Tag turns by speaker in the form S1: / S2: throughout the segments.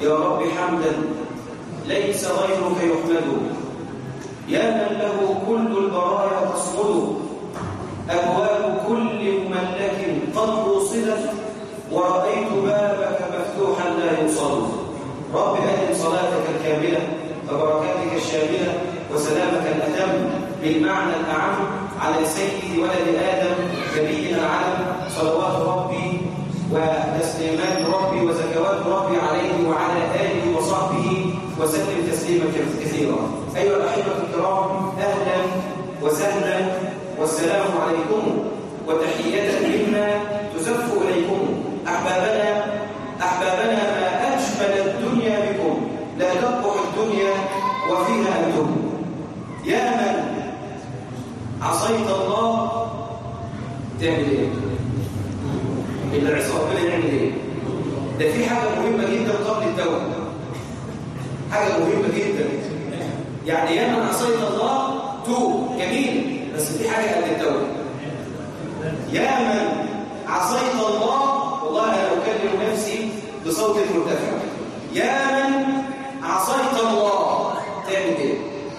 S1: يا رب حمدا ليس غيرك يحمد، يا من له كل البرايا تصمد، أبواب كل مملك قد وصلت، ورأيت بابك مفتوحا لا يوصل. رب أهل صلاتك الكاملة وبركاتك الشاملة وسلامك الأتم بالمعنى الأعم على سيد ولد آدم نبينا العالم، صلوات ربي وتسليمات ربي وزكوات ربي عليه وعلى آله وصحبه وسلم تسليما كثيرا. أيها الأحبة الكرام، أهلا وسهلا والسلام عليكم وتحية منا تزف إليكم. أحبابنا ما أجمل الدنيا بكم، لا تقبح الدنيا وفيها أنتم. يا من عصيت الله تعمل إيه؟ اللي عصى ربنا يعمل إيه؟ ده في حاجة مهمة جدا قبل التوبة، حاجة مهمة جدا. يعني يا من عصيت الله توب جميل، بس في حاجة قبل التوبة. يا من عصيت الله، والله أنا أكلم نفسي بصوت مرتفع، يا من عصيت الله تعمل إيه؟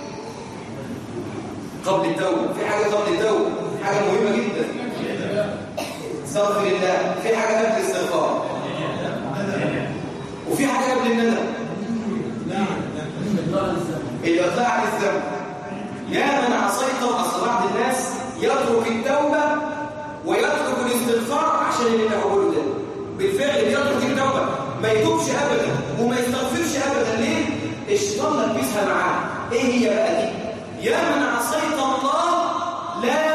S1: قبل التوبة في حاجة، قبل التوبة حاجة مهمة جدا. استغفر الله، في حاجة قبل الاستغفار، وفي حاجة قبل الندم، الإقلاع عن الذنب. يا من عصيت، أصل بعض الناس يترك التوبة ويترك الاستغفار عشان اللي بيقوله ده. بالفعل يترك التوبة، ما يتوبش أبدا وما يستغفرش أبدا. ليه؟ الشيطان لبسها معاه. إيه هي بقى دي؟ يا من عصيت الله لا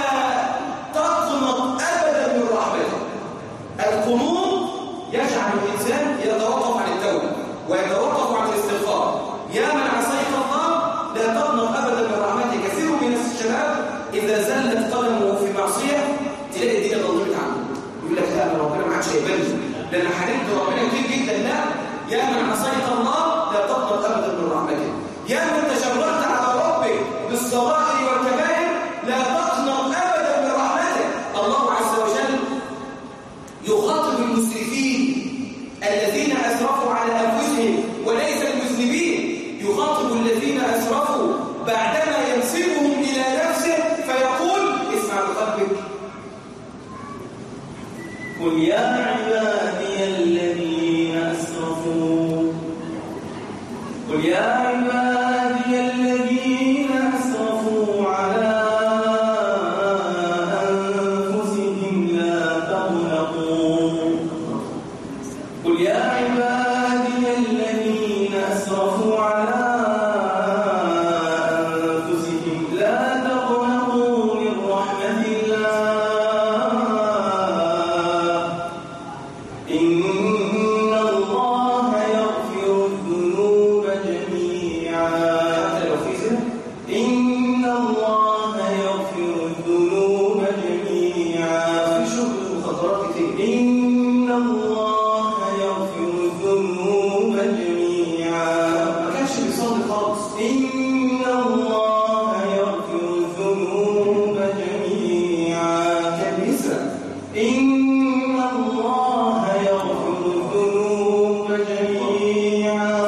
S1: تقنط أبدا من رحمته. القنوط يجعل الإنسان يتوقف عن التوبة ويتوقف عن الاستغفار. يا من عصيت الله لا تقنط أبدا من رحمته. كثير من الشباب إذا زلت قدمه في معصية تلاقي الدنيا ضلمت عنه، يقول لك لا، ربنا ما عادش هيبالي لأن حرمت ربنا كتير جدا. لا، يا من عصيت الله لا تقنط أبدا من رحمته. يا من تجرأت على ربك بالصغائر والكبائر لا تقنط أبدا من رحمته. الله عز وجل يخاطب المسرفين الذين أسرفوا على أنفسهم وليس المذنبين، يخاطب الذين أسرفوا بعدما ينسبهم إلى نفسه فيقول: اسمع بقلبك، قل يا عبادي الذين أسرفوا، قل يا عبادي الذين أسرفوا على أنفسهم لا تقنطوا، قل يا عبادي الذين أسرفوا على أنفسهم لا تقنطوا من رحمة الله، إن الله يغفر الذنوب جميعا. إن الله يغفر الذنوب جميعا. في شغل المخدرات كتير. إن الله يغفر الذنوب جميعا. ما كانش بيصلي خالص. إن الله يغفر الذنوب جميعا. كان بيسرق. إن الله يغفر الذنوب جميعا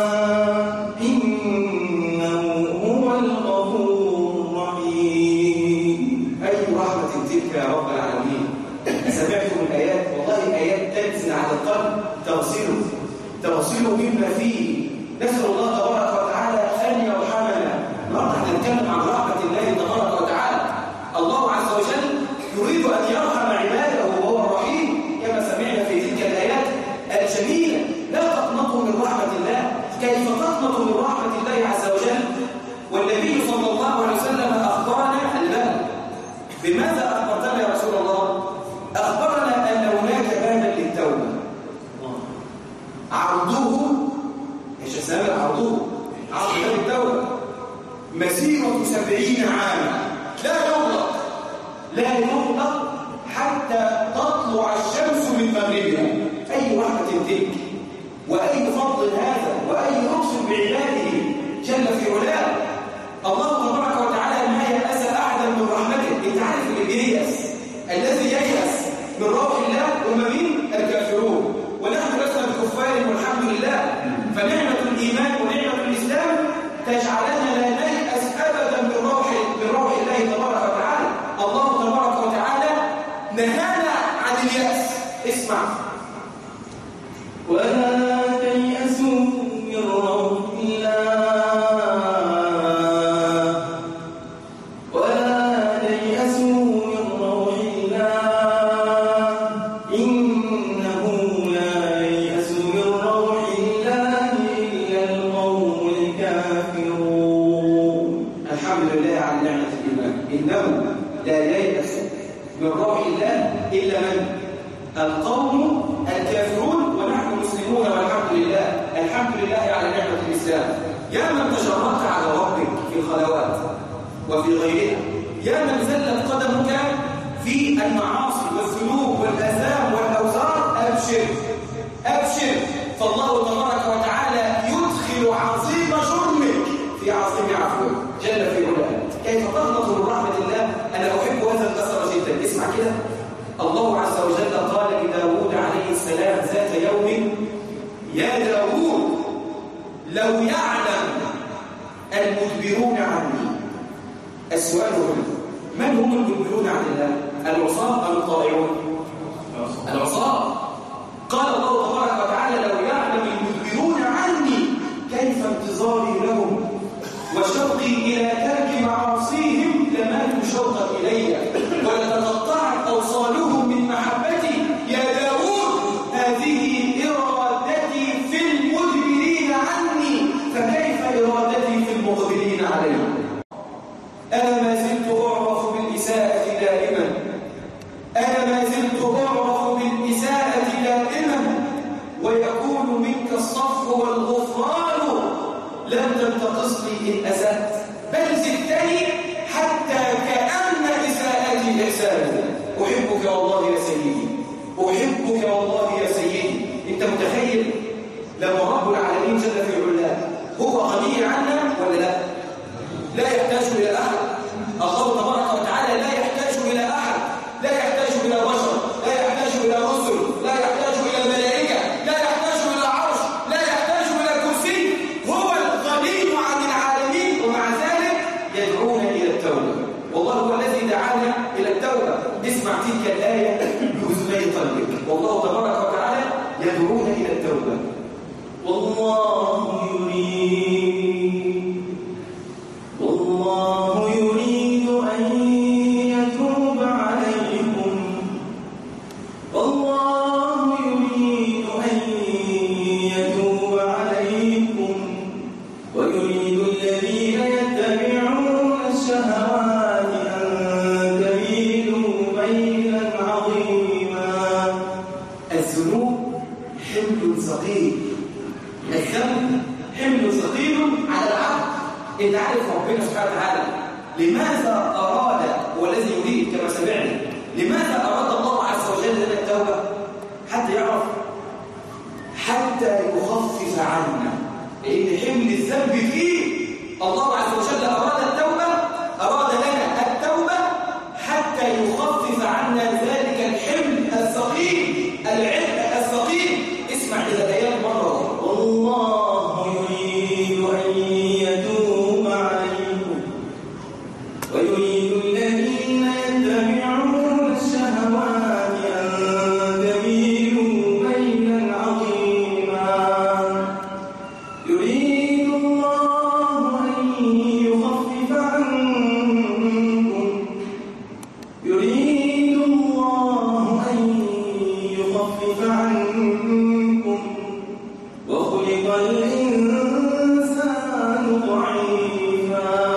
S1: إنه هو الغفور الرحيم. أي رحمة تلك يا رب العالمين. سمعتم الآيات، والله آيات تنزل على القلب تغسله مما فيه. نسأل الله تبارك وتعالى أن يرحمنا. النهارده هنتكلم عن رحمة الله تبارك وتعالى. الله عز وجل يريد أن يرحم عباده وهو الرحيم كما سمعنا في تلك الآيات الجميلة. لا تقنطوا من رحمة الله. كيف تقنط من رحمة الله عز وجل؟ والنبي صلى الله عليه وسلم أخبرنا بماذا أخبرتنا يا رسول الله؟ أخبرنا أن هناك بابا للتوبة عرضه ايش اسمه؟ عرض باب التوبة مسيرة 70 عاما لا يغلق حتى تطلع الشمس من مغربها. أي رحمة تلك وأي فضل هذا وأي لطف بعباده جل في علاه. الله تبارك وتعالى ما يأس أحدا من رحمته. انت عارف اللي بييأس، الذي ييأس من روح الله هم مين؟ الكافرون. ونحن لسنا بكفار والحمد لله. وفي غيرها. يا من زلت قدمك في المعاصي والذنوب والآثام والأوزار، أبشر أبشر، فالله تبارك وتعالى يدخل عظيم جرمك في عظيم عفوه جل في علاه. كيف تغلط من رحمة الله؟ أنا أحب هذا الأثر جدا. اسمع كده، الله عز وجل قال لداود عليه السلام ذات يوم: يا داود لو يعلم المدبرون عني. السؤال هو: من هم المدبرون عن الله؟ العصاة أم الطائعون؟ العصاة. قال الله تبارك وتعالى: لو يعلم المدبرون عني كيف انتظاري لهم وشوقي إلى ترك معاصيهم لمالوا شوقا إلي ولتقطعت أوصالهم من محبتي. يا داود هذه إرادتي في المدبرين عني، فكيف إرادتي في المقبلين عليهم؟ أنا ما زلت أعرف بالإساءة دائما، أنا ما زلت أعرف بالإساءة دائما، ويكون منك الصفح والغفران لم تنتقصني إن أسأت، بل زدتني حتى كأن إساءتي إحساني. أحبك والله يا سيدي، أحبك والله يا سيدي. أنت متخيل لما رب العالمين جل في علاه هو غني عنا ولا لا؟ لا يحتاج إلى أحد. الله تبارك وتعالى لا يحتاج إلى أحد، لا يحتاج إلى بشر، لا يحتاج إلى رسل، لا يحتاج إلى ملائكة، لا يحتاج إلى عرش، لا يحتاج إلى كرسي. هو الغني عن العالمين، ومع ذلك يدعونا إلى التوبة. والله هو الذي دعانا إلى التوبة. اسمع تلك الآية بأذني قلبك، والله تبارك وتعالى يدعونا إلى التوبة. والله يريد أن يتوب عليكم، والله يريد أن يتوب عليكم، ويريد الذين يتبعون الشهوات أن تميلوا ميلا عظيما. الذنوب حمل ثقيل، الذنب حمل ثقيل على العبد. انت عارف ربنا سبحانه وتعالى لماذا أراد، والذي يريد كما سمعنا، لماذا أراد الله عز وجل لنا التوبة؟ حتى يعرف، حتى يخفف عنا، لأن حمل الذنب فيه. الله عز وجل أراد التوبة، أراد لنا التوبة حتى يخفف عنا ذلك الحمل الثقيل، العبء الثقيل. اسمع إلى الآيات مرة. والله يريد أن يتوب عليكم، ويريد الذين يتبعون الشهوات أن تميلوا ميلا عظيما. يريد الله أن يخفف عنكم، يريد الله أن يخفف عنكم، وخلق الإنسان ضعيفا.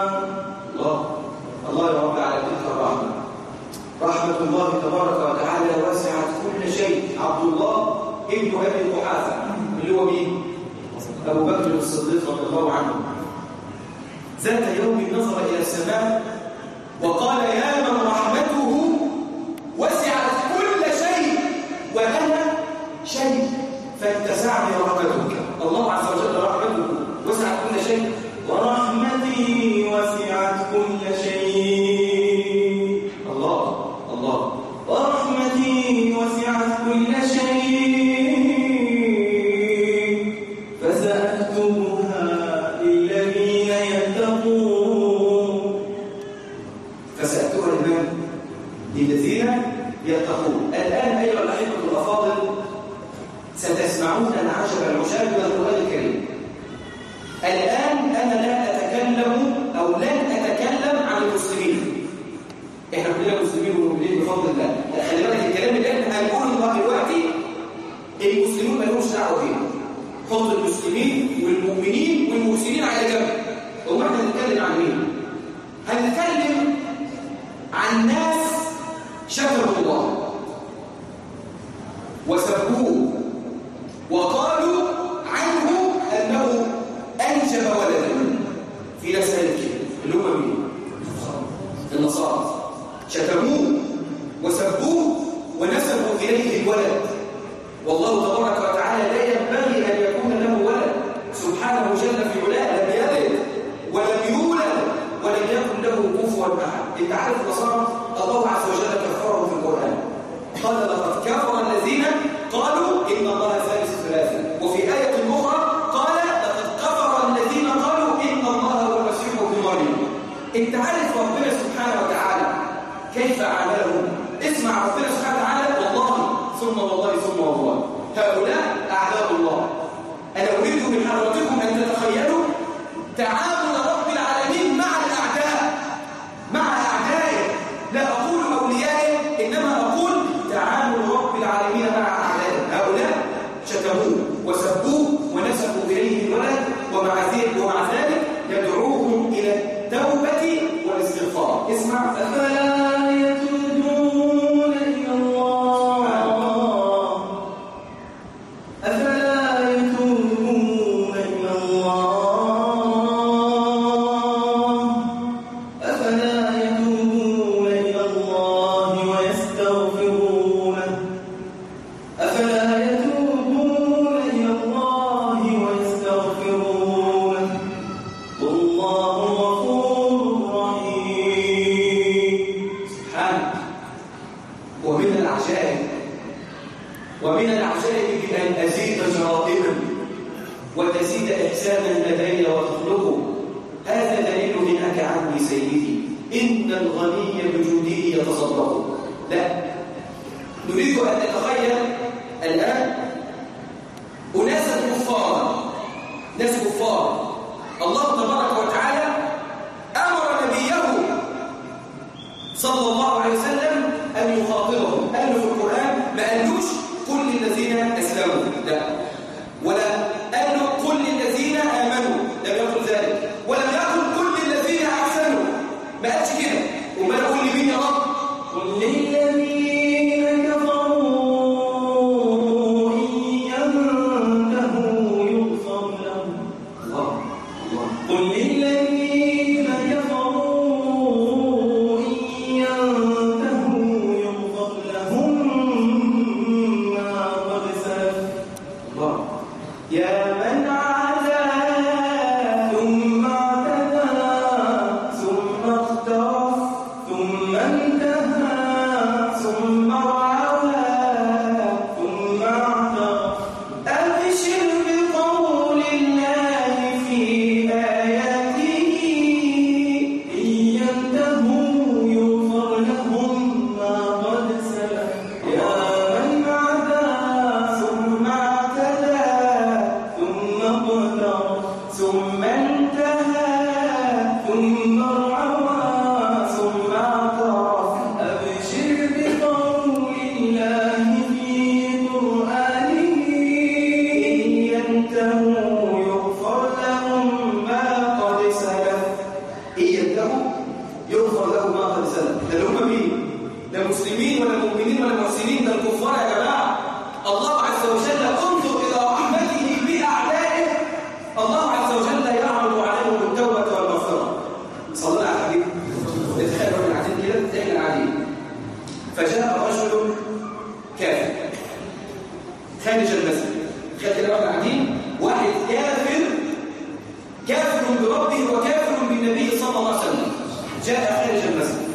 S1: الله يا رب على تلك الرحمة. رحمة الله تبارك وتعالى وسعت كل شيء. عبد الله ابن أبي قحافة اللي هو مين؟ أبو بكر الصديق رضي الله عنه، ذات يوم نظر إلى السماء وقال: يا من رحمته وسعت كل شيء وأنا شيء فاتسعني رحمتك. الله عز وجل رحمته وسعت كل شيء، ورحمتي وسعت كل شيء. الله الله. ورحمتي وسعت كل شيء فسأكتبها للذين يتقون. فسأكتبها لمن؟ للذين يتقون. الآن أيها الأحبة الأفاضل ستسمعون العجب العجاب من القرآن الكريم. الآن أنا لا أتكلم أو لن أتكلم عن المسلمين. إحنا كلنا مسلمين ومؤمنين بفضل الله. خلي بالك الكلام اللي إحنا هنقوله دلوقتي المسلمون ما لهمش دعوة بيه. حط المسلمين والمؤمنين والمسلمين على جنب. وما احنا هنتكلم عن مين؟ هنتكلم عن ناس شكروا الله وسبوه وقالوا عنه أنه أنجب ولدا. في ناس قالت كده اللي هم مين؟ تعامل رب العالمين مع الأعداء، مع أعدائه، لا أقول أوليائه، إنما أقول تعامل رب العالمين مع أعدائه. هؤلاء شتموه وسبوه ونسبوا إليه الولد، ومع ذلك يدعوهم إلى التوبة والاستغفار. اسمع:
S2: أفلا يتوبون إلى الله، أفلا يتوبون إلى الله، أفلا يتوبون إلى الله ويستغفرونه، أفلا يتوبون إلى الله ويستغفرونه، والله غفور رحيم.
S1: سبحانه. ومن العجائب بأن أزيد جرائما وتزيد إحسانا لدي وتخلقه. هذا دليل غناك عني سيدي، إن الغني بجوده يتصدق. لا، نريد أن نتخيل الآن أناسا كفارا، ناس كفار، الله تبارك وتعالى أمر نبيه صلى الله عليه وسلم أن يخاطبهم. قال له في القرآن، ما قالوش كل الذين أسلموا، لا، ولا قال له كل الذين آمنوا، لم يقل ذلك، ولم يقل كل الذين أحسنوا، ما قالش كده. وما يقول لمين يا رب؟
S2: قل للذين كفروا إن ينتهوا يغفر لهم.
S1: الله الله.
S2: قل للذين كفروا إن ينتهوا يغفر لهم ما قد سلف.
S1: الله.
S2: يا من عدا ثم اعتدى ثم اخترف ثم انتهى ثم رعوى ثم اعترف، أبشر بقول الله في آياته إن ينتهوا يغفر لهم ما قد سلف. يا من عدا ثم اعتدى ثم اقترف ثم انتهى ثم رعوى ثم اعترف، أبشر بقول الله في قرآنه إن ينتهوا يغفر لهم ما قد سلف.
S1: إن ينتهوا يغفر لهم ما قد سلف. ده اللي هم مين؟ ده مسلمين ولا مؤمنين ولا محسنين؟ ده الكفار يا جماعة. الله عز وجل انظر إلى رحمته بأعدائه، الله عز وجل يعرض عليهم التوبة والمغفرة. صلى على الحبيب. نتخيل واحنا قاعدين كده، احنا قاعدين، فجاء رجل كافر خارج المسجد. تخيل كده واحنا قاعدين، واحد كافر بربه وكافر بالنبي صلى الله عليه وسلم، جاء خارج المسجد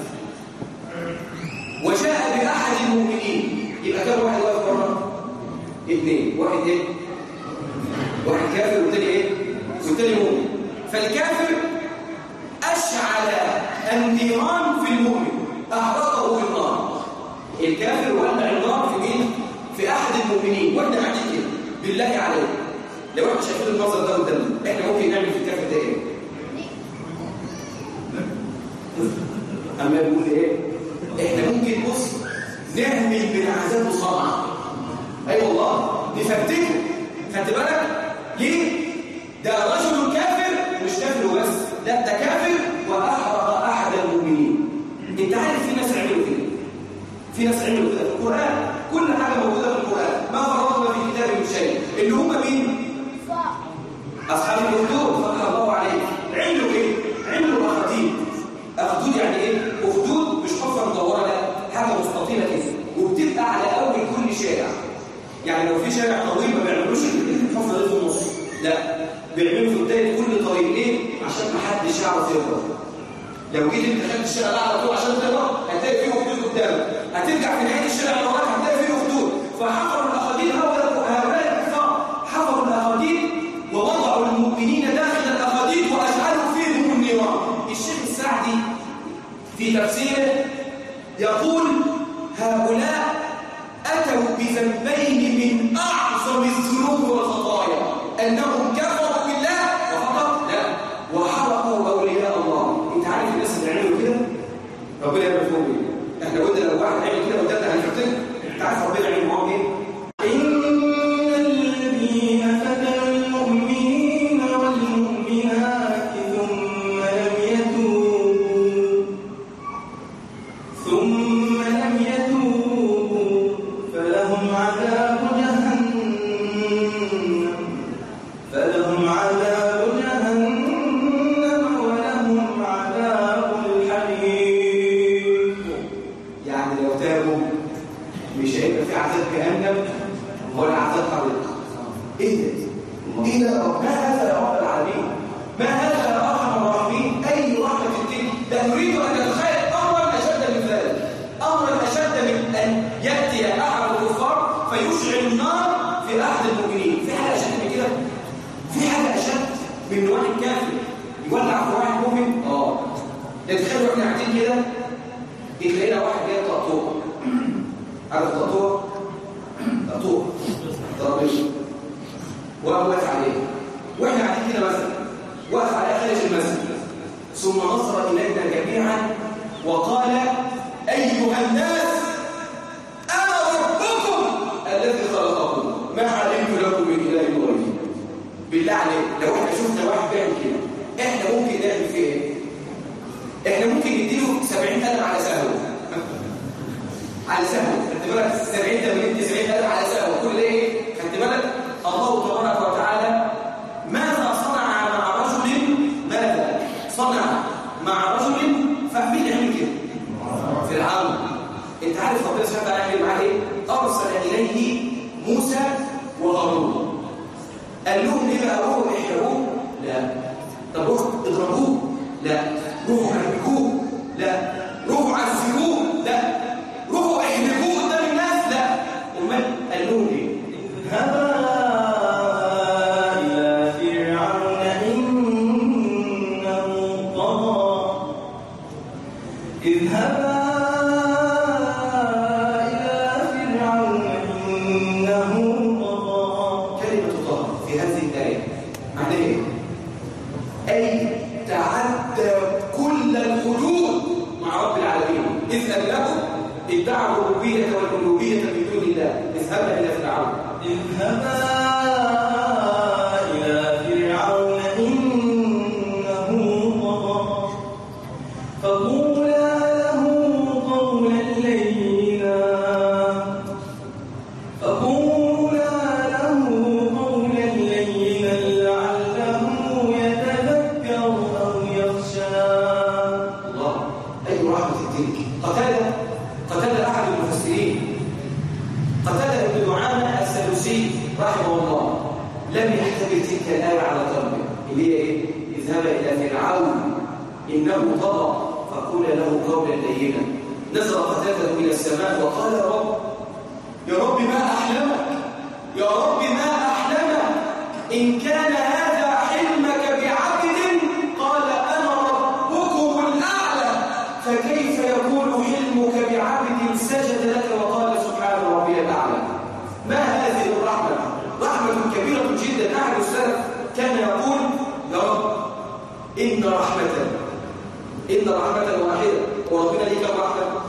S1: وجاء بأحد المؤمنين. يبقى كم واحد واقف بره؟ اثنين. واحد ايه؟ واحد كافر والتاني ايه؟ والتاني مؤمن. فالكافر أشعل النيران في المؤمن، أحرقه في النار. الكافر ولع النار في مين؟ في أحد المؤمنين. واحنا قاعدين كده، بالله عليك لو احنا شايفين المنظر ده قدامنا، احنا ممكن نعمل في الكافر ده ايه؟ أما يقول ايه؟ احنا ممكن بص نعمل بالعذاب صنعا. اي والله، نفتكه. خدت بالك؟ ليه؟ ده رجل كافر، مش كافر وبس، لا ده كافر وأحرق أحد المؤمنين. انت عارف في ناس عملوا كده، في ناس عملوا كده في القرآن. كل حاجة موجودة في القرآن، ما فرطنا في كتاب من شيء. اللي هم مين؟ أصحاب الأخدود، فقال الله عليه. عملوا إيه؟ عملوا أخدود. أخدود يعني إيه؟ أخدود مش حفرة مدورة، لا، حاجة مستطيلة كده، وبتبقى على أول كل شارع. يعني لو في شارع طويل ما بيعملوش الحفرة دي في النص، لا، بيعملوا في بداية كل طريق. ليه؟ عشان ما حدش يعرف يهرب. لو جيت انت خدت الشارع ده على طول عشان تهرب، هتلاقي فيه أخدود قدامك، هترجع في نهاية الشارع اللي وراك هتلاقي فيه أخدود. فحفروا الأخاديد، هؤلاء الكفار حفروا الأخاديد ووضعوا المؤمنين داخل الأخاديد وأجعلوا فيهم النيران. الشيخ السعدي في تفسيره يقول: هؤلاء أتوا بذنبين من أعظم الذنوب والخطايا، أنهم كفروا بالله وفقط، لا، إيه ده؟ ما هذا يا رب العالمين؟ ما هذا يا أرحم الراحمين؟ أي رحمة الدين؟ لا نريد أن نتخيل أمرا أشد من ذلك، أمرا أشد من أن يأتي أحد الكفار فيشعل النار في أحد المؤمنين. في حاجة أشد من كده؟ في حاجة أشد من واحد كافر يولع في واحد مؤمن؟ تتخيلوا احنا قاعدين كده تلاقينا واحد جاي طقطوق. عارف الطقطوق؟ طقطوق ترابيزه وقام واقف عليه، واحنا قاعدين كده مثلا واقف عليه خارج المسجد، ثم نظر الينا جميعا وقال: ايها الناس انا ربكم الذي خلقكم ما علمت لكم من اله غيري. بالله عليك لو احنا شفنا واحد بيعمل كده احنا ممكن نعمل فيه ايه؟ احنا ممكن نديله 70 قلم على سهوه على سهوه، خدت بالك؟ 70 80 90 قلم على سهوه. كل ايه؟ خدت بالك؟ الله تبارك وتعالى ماذا صنع مع رجل؟ ماذا صنع مع رجل؟ فمين يعمل كده؟ فرعون. انت عارف ربنا سبحانه وتعالى يعمل معاه ايه؟ ارسل اليه موسى وهارون. قال لهم ايه بقى؟ روحوا احرقوه؟ لا. طب روحوا اضربوه؟ لا. روحوا حركوه؟ لا. روحوا عذبوه؟ لا. روحوا احرقوه قدام الناس؟ لا. امال قال لهم ايه؟ اذهبا الى فرعون انه طغى. اذهبا الى فرعون انه طغى. كلمه طغى في هذه الايه معناها ايه؟ اي تعدى كل الحدود مع رب العالمين. إذ أنه ادعى الربوبية والألوهية من دون الله. اذهبا إلى فرعون. اذهبا إلى فرعون إنه طغى فقولا له قولا لينا لعله يتذكر أو يخشى. الله، أي رحمة الدين. قتادة أحد المفسرين، قتادة بن دعامة السدوسي رحمه الله، لم يحتمل تلك الآية على قلبه اللي هي إيه؟ اذهب إلى فرعون إنه طغى فقول له قولا لينا. نزل قتادة إلى السماء وقال: يا رب ما أحلمك، يا رب ما أحلمك، إن كان هذا حلمك بعبد قال أنا ربكم الأعلى، فكيف يكون حلمك بعبد سجد لك وقال سبحان ربي الأعلى؟ ما هذه الرحمة؟ رحمة كبيرة جدا. أحد السلف كان يقول: يا رب إن رحمة واحدة، وربنا ليه كم رحمة؟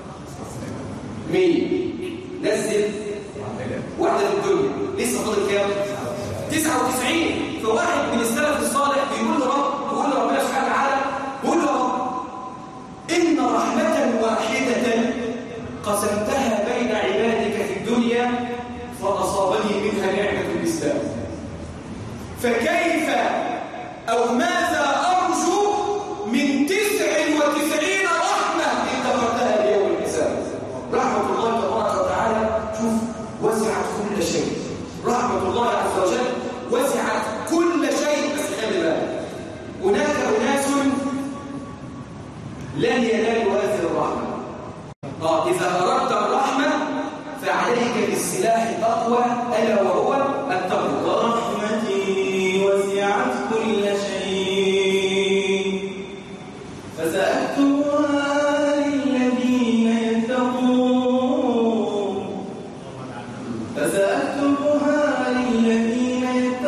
S1: 100. نزل واحدة في الدنيا، لسه فاضل كام؟ 99. فواحد من السلف الصالح بيقول لربنا سبحانه وتعالى: قول له إن رحمة واحدة قسمتها بين عبادك في الدنيا فأصابني منها نعمة الإسلام، فكيف أو ماذا أرجو من 99 رحمة إن ذكرتها ليوم الحساب؟ رحمة الله تبارك وتعالى شوف وسعت كل شيء. رحمة الله عز وجل وسعت كل شيء. بس خلي بالك، هناك أناس لن ينالوا هذه الرحمة. إذا أردت الرحمة فعليك بالسلاح الأقوى ألا وهو التقوى. رحمتي وسعت كل شيء فسأكتبها للذين يتقون، فسأكتبها للذين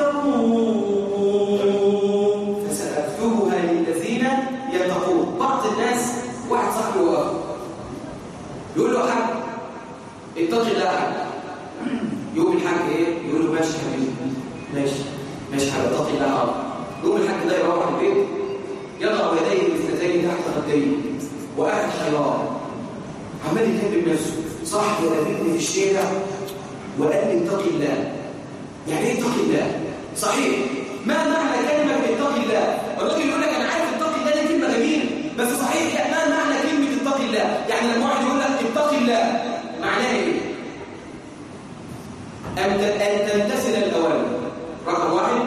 S1: يتقون. بعض الناس واحد صاحبه وقف يقول له: حاج اتق الله حاج. يقوم الحاج ايه؟ يقول له: ماشي حبيبي، ماشي حاج، اتق الله حاج. يقوم الحاج ده يروح البيت يضع يديه الاثنتين تحت خديه وقاعد حيران عمال يكلم نفسه: صاحبي قابلني في الشارع وقال لي اتق الله. يعني ايه اتق الله؟ صحيح، ما معنى كلمه اتق الله؟ الراجل يقول لك انا عارف اتق الله دي كلمه جميله، بس صحيح ما معنى كلمه اتق الله؟ يعني لما واحد يقول لك اتق الله معناه ايه؟ ان تمتثل الاوامر. رقم واحد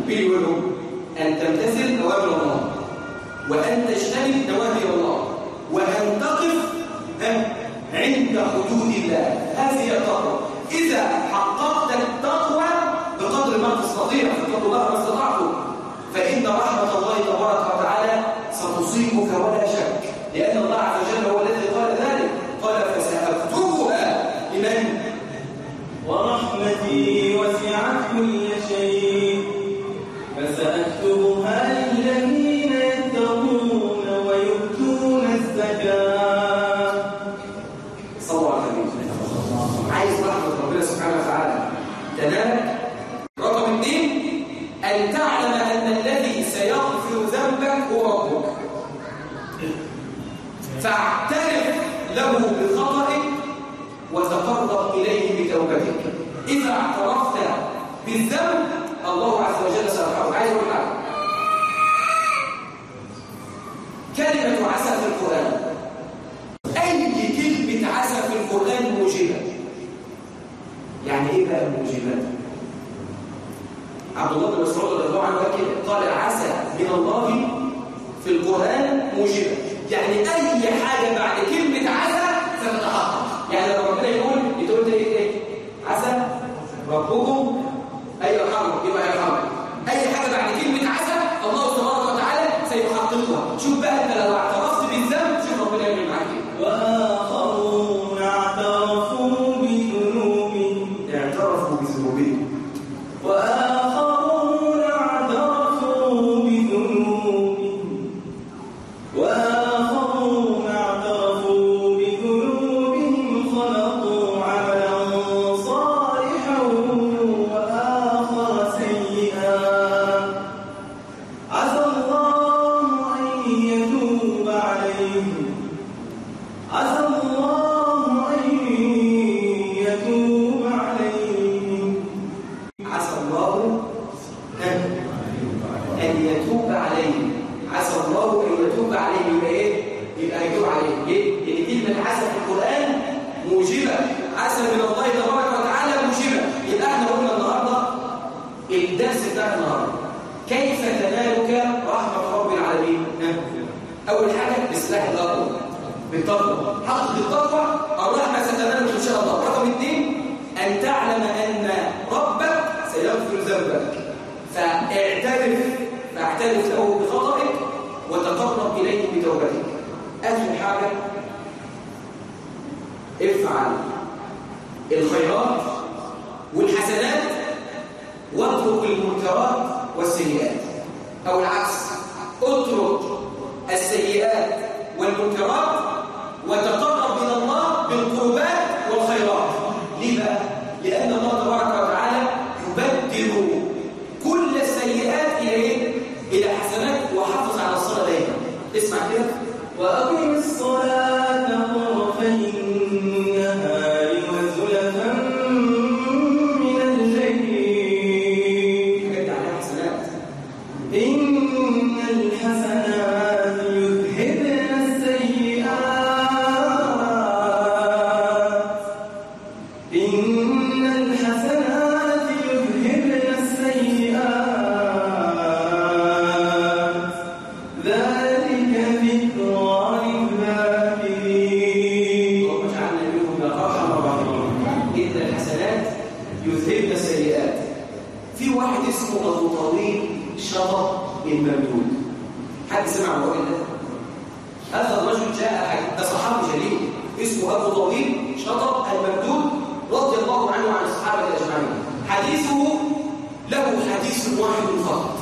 S1: يقولهم أن تمتثل أوامر الله وأن تجتنب نواهي الله وأن تقف عند حدود الله. هذه هي التقوى. إذا حققت التقوى بقدر ما تستطيع فاتقوا الله ما استطعتم فإن رحمة الله تبارك وتعالى ستصيبك ولا شك، لأن الله عز وجل هو الذي قال ذلك، قال فسأكتبها لمن؟
S2: ورحمتي وسعت كل شيء فسأكتبها للذين يتقون ويؤتون الزكاة.
S1: صلوا على النبي. عايز رحمة ربنا سبحانه وتعالى تنالك. رقم 2 أن تعلم أن الذي سيغفر ذنبك هو ربك، فاعترف له بخطئك وتقرب إليه بتوبتك. إذا اعترفت بالذنب الله عز وجل سيرحمك. عايز أقول حاجة، كلمة عسى في القرآن، أي كلمة عسى في القرآن موجبة. يعني إيه بقى الموجبات؟ عبد الله بن مسعود رضي الله عنه قال عسى من الله في القرآن موجبة، يعني أي حاجة بعد كلمة عسى ستتحقق. يعني لما ربنا يقول إيه؟ عسى ربكم أي يرحمك، يبقى يرحمك. أي حاجة بعد كلمة عسى الله تبارك وتعالى سيحققها. شوف بقى أنت لو اعترفت بالذنب شوف ربنا يعمل معاك إيه.
S2: وآخرون اعترفوا بذنوبهم وآخرون اعترفوا بذنوبهم خلقوا عملا صالحا وآخر سيئا عسى الله أن يتوب عليهم
S1: عسى الله أن يتوب عليهم. عسى الله أن يتوب عليهم. يبقى إيه؟ يبقى يتوب عليهم. ليه؟ لأن كلمة عسى في القرآن موجبة. عسى من الله تبارك وتعالى موجبة. يبقى احنا قلنا النهارده الدرس بتاع النهارده كيف تنالك رحمة رب العالمين؟ أول حاجة بسلاح الأرض بالتقوى. حقق التقوى الرحمة ستنالك إن شاء الله. رقم 2 أن تعلم أن ربك سيغفر ذنبك، فاعترف له بخطئك وتقرب إليه بتوبتك. آخر حاجة افعل الخيرات والحسنات واترك المنكرات والسيئات، أو العكس، اترك السيئات والمنكرات وتقرب إلى الله بالقربات والخيرات. ليه بقى؟ لأن الله تبارك وتعالى يبدل كل السيئات إلى إيه؟ إلى حسنات. وحافظ على الصلاة دايما. اسمع كده،
S2: وأقم الصلاة طرفي النهار وزلفا من الليل.
S1: حاجات عليها حسنات.
S2: إن الحسنات يذهبن السيئات ذلك ذكرى للذاكرين.
S1: اللهم اجعلنا منهم يا أرحم الراحمين. إن الحسنات يذهبن السيئات. في واحد اسمه أبو طويل شطب الممدود. حد سمع الراجل ده؟ هذا الرجل جاء، ده صحابي جليل اسمه أبو طويل شطب الممدود رضي الله عنه وعن الصحابة أجمعين. حديثه له حديث واحد فقط.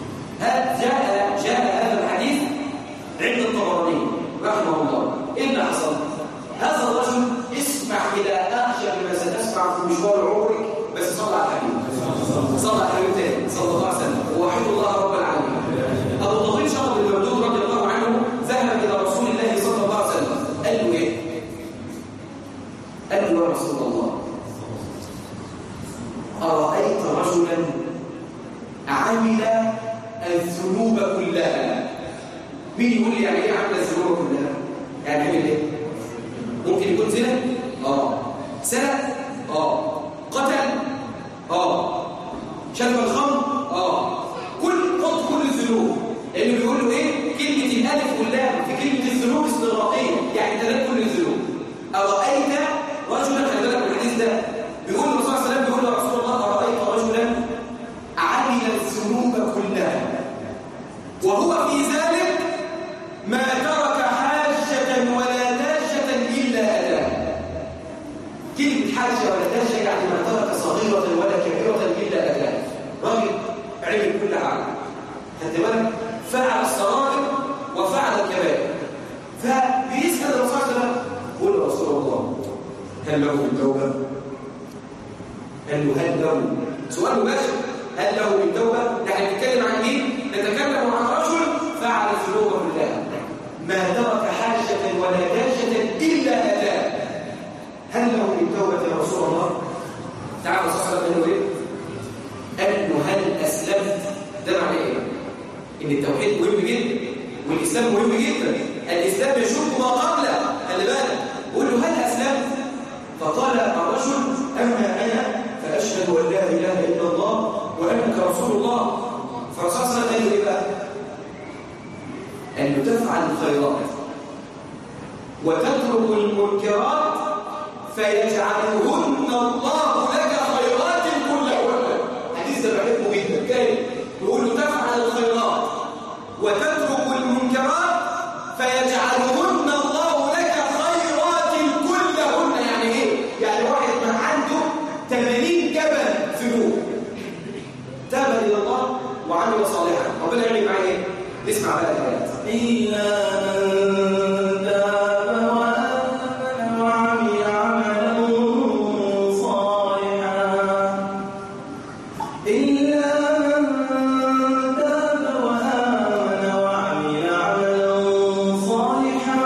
S1: جاء هذا الحديث عند الطبراني رحمه الله. إيه اللي حصل؟ هذا الرجل اسمع إلى أعجب ما ستسمع في مشوار عمرك، بس صلى على الحبيب. صلى على الحبيب تاني صلى الله عليه وسلم. ووحد الله رب العالمين. أبو طويل شطب الممدود رضي الله عنه ذهب إلى رسول الله صلى الله عليه وسلم. قال له إيه؟ قال له يا رسول الله، أرأيت رجلا عمل الذنوب كلها هل له من توبة؟ هل له سؤال مباشر، هل له من توبة؟ نحن نتكلم عن مين؟ نتكلم عن رجل فعل الذنوب كلها ما ترك حاجة ولا داجة إلا أتاه. هل له من توبة يا رسول الله؟ تعالى صلى الله عليه وسلم قال له هل أسلمت؟ ده معناه إيه؟ إن التوحيد مهم جدا والإسلام مهم جدا. الإسلام يشك ما قبله، خلي بالك. قول له هل أسلمت؟ فقال الرجل أما أنا فأشهد أن لا إله إلا الله وأنك رسول الله. فالرسول صلى الله عليه وسلم قال له إيه بقى؟ أن تفعل الخيرات وتترك المنكرات فيجعلهن الله لك خيرات كلهن. حديث ده بحبه جدا. كيف؟ يقول له تفعل الخيرات وتترك المنكرات فيجعلهن الله لك خيرات كلهن. يعني ايه؟ يعني واحد ما عنده 80 جبل ذنوب تاب الى الله وعمل صالحا، ربنا يعمل معاه ايه؟ اسمع بقى الآيات.
S2: إلا من تاب وآمن وعمل عملا صالحا إلا من تاب وآمن وعمل عملا صالحا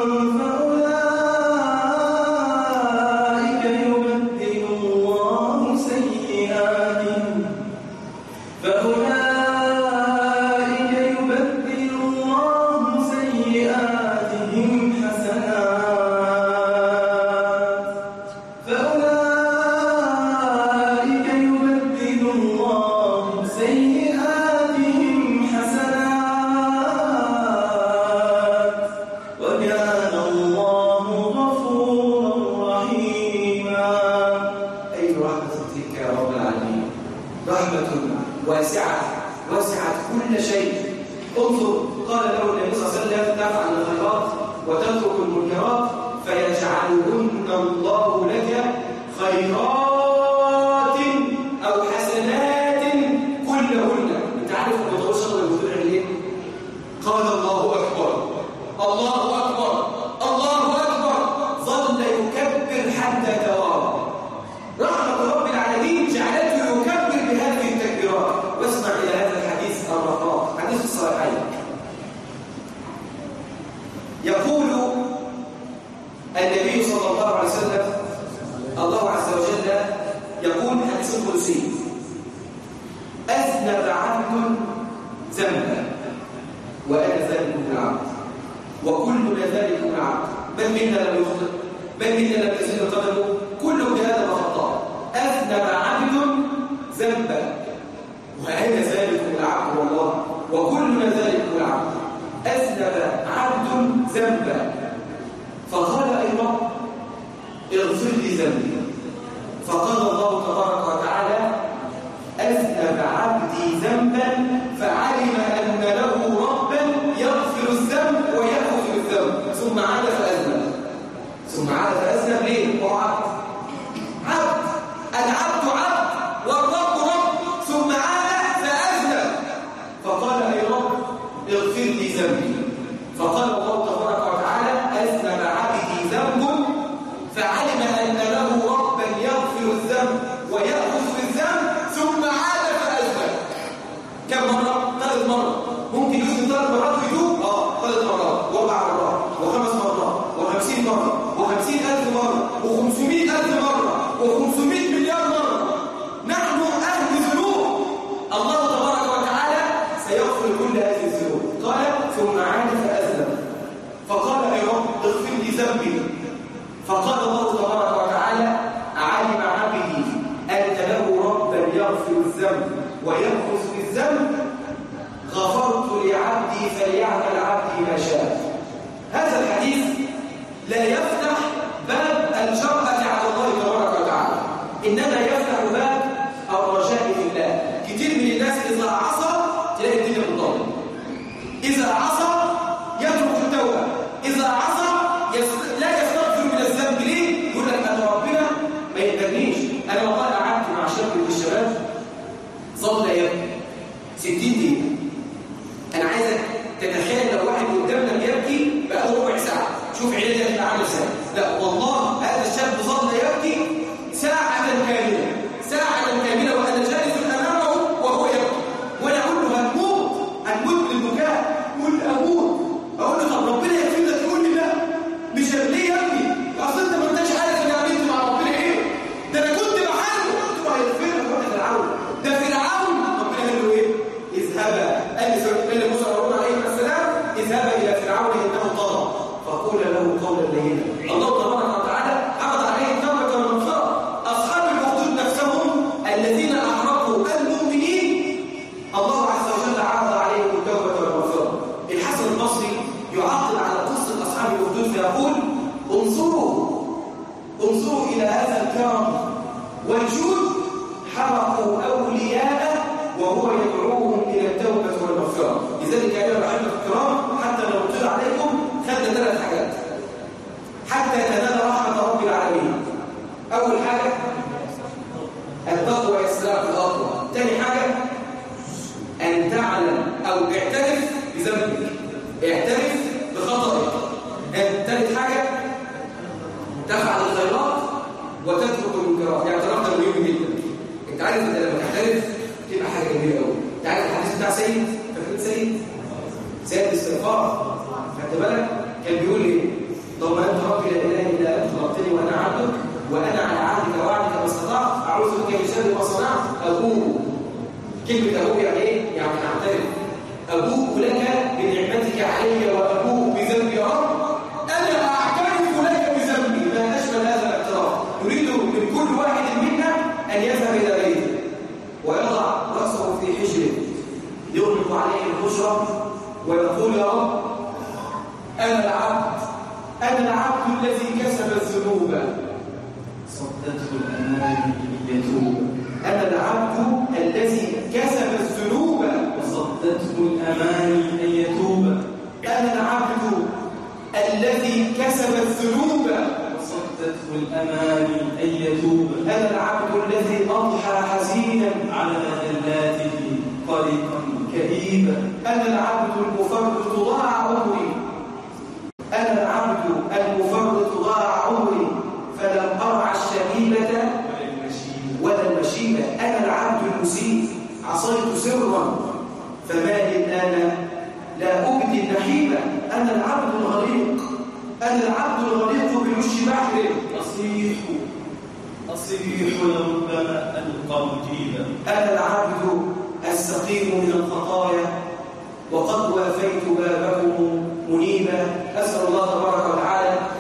S2: فأولئك يبدل الله سيئاتهم
S1: وسعت كل شيء. انظر قال له النبي صلى الله عليه وسلم تفعل الخيرات وتترك المنكرات فيجعلهن الله لك خيرات أو حسنات كلهن. انت عارف الدكتور شغل المدير ايه؟ قال الله أكبر الله أكبر الله أكبر، ظل يكبر حتى توارى. رحمة رب العالمين جعلته يكبر بهذه التكبيرات. واسمع إلى هذا الحديث الرقراق، حديث الصحيحين. يقول النبي صلى الله عليه وسلم الله عز وجل يقول حديث القدسي: أذنب عبد ذنبا وأنا ذلك العبد وكلنا ذلك العبد، من منا لم يخطئ؟ من منا لم تزل قدمه؟ كل بهذا خطاء. أذنب عبد ذنبا وأنا ذلك العبد والله وكلنا ذلك العبد. أذنب عبد ذنبا فقال أي رب اغفر لي ذنبي، فقال الله تبارك وتعالى: أذنب عبدي ذنبا فعلم أن له ربا يغفر الذنب ويأخذ الذنب، ثم عاد فأذنب. ثم عاد فأذنب ليه؟ هو عبد العبد عبد والرب رب، ثم عاد فأذنب فقال أي رب اغفر لي ذنبي، فقال الله تبارك وتعالى: أذنب عبدي ذنب فعلم أن له ربا يغفر الذنب ويأخذ بالذنب، ثم عاد فأذنب. كم مرة؟ 3 مرات. ممكن يذنب 3 مرات ويتوب؟ 3 مرات و4 مرات و5 مرات و50 مرة و50,000 مرة و500,000 مرة و500 مليار مرة. نحن أهل ذنوب، الله تبارك وتعالى سيغفر كل هذه الذنوب. قال: ثم عاد فأذنب فقال: يا رب اغفر لي ذنبي، فقال الله تبارك وتعالى: علم عبدي أن له ربا يغفر الذنب ويأخذ بالذنب، غفرت لعبدي فليعمل عبدي ما شاء. هذا الحديث لا يفتح باب الجرأة على الله تبارك وتعالى، إنما يفتح باب الرجاء في الله. كتير من الناس إذا عصى تلاقي الدنيا بتضل، إذا عصى يترك التوبة، إذا عصى لا يستغفر من الذنب. ليه؟ يقول لك أنا ربنا ما يقبلنيش. أنا والله قعدت مع شاب من الشباب ظل يبكي 60 دقيقة. أنا عايزك تتخيل لو واحد قدامنا بيبكي بقى ربع ساعة، شوف علاج الدنيا تبقى عامله ازاي. لا والله هذا الشاب ظل يبكي ساعة كاملة، ساعة كاملة وأنا جالس أمامه وهو يبكي، وأنا أقول له هنموت بالبكاء، قول أموت، أقول له طب ربنا يغفر لك، يقول لي لا مش ليه يا ابني؟ أصل أنت ما أنتش عارف أنا عملت مع ربنا إيه؟ ده أنا كنت بحاربه، قلت له هيغفر لك وقت فرعون، ده فرعون ربنا قال له إيه؟ اذهبا، قال لموسى وهارون عليهما السلام اذهبا إلى فرعون إنه طغى فقول له قولا لينا. الله تبارك وتعالى عرض عليه التوبة والمغفرة. أصحاب الأخدود نفسهم الذين أحرقوا المؤمنين الله عز وجل عرض عليهم التوبة والمغفرة. الحسن البصري يعقد على قصة أصحاب الأخدود فيقول انظروا إلى هذا الكرم والجود، حرقوا أولياءه وهو يدعوهم إلى التوبة والمغفرة. لذلك أيها الأحبة الكرام حتى لو طلع عليكم خدنا 3 حاجات حتى تنال رحمة رب العالمين. أول حاجة التقوى والإسلام في الأرض. ثاني حاجة أن تعلم أو اعترف بذنبك، اعترف بخطئك. ثالث حاجة تفعل الخيرات وتترك المنكرات. يعني اعتراف ده مهم جدا. أنت عارف أنت لما تعترف تبقى حاجة جميلة قوي. أنت عارف الحديث بتاع سيد؟ فاكرين سيد الاستغفار؟ خدت بالك؟ كان بيقول إيه؟ اللهم أنت ربي لا إله إلا أنت خلقتني وأنا عبدك وأنا على عهدك ووعدك ما استطعت أعوذ بك من شر ما صنعت أبوء. كلمة أبوء يعني إيه؟ يعني أعترف. أبوء لك بنعمتك علي وأبوء بذنبي يا رب. أنا أعترف لك بذنبي. ما أشمل هذا الاعتراف. نريد من كل واحد منا أن يذهب إلى بيته ويضع رأسه في حجره يغلق عليه البشرى ويقول يا رب أنا العبد الذي كسب الذنوب
S2: صدته الأماني يتوب.
S1: أنا العبد الذي كسب الذنوب
S2: وصدته الأماني أن يتوب.
S1: أنا العبد الذي كسب الذنوب
S2: وصدته الأماني أن يتوب.
S1: أنا العبد الذي أضحى حزينا
S2: على ذلاته قلقا كئيبا.
S1: أنا العبد المفرط ضاع عمري. أنا العبد المفرط ضاع عمري فلم أرعى الشبيبة ولا المشيبة. أنا العبد المسيء عصيت سرا فما لي الآن لا أبدي النحيبة. أنا العبد الغريق. أنا العبد الغريق بوش بحر.
S2: أصيح لربما ألقى مجيبا.
S1: أنا العبد السقيم من الخطايا وقد وافيت بابكم منيبا. أسأل الله تبارك وتعالى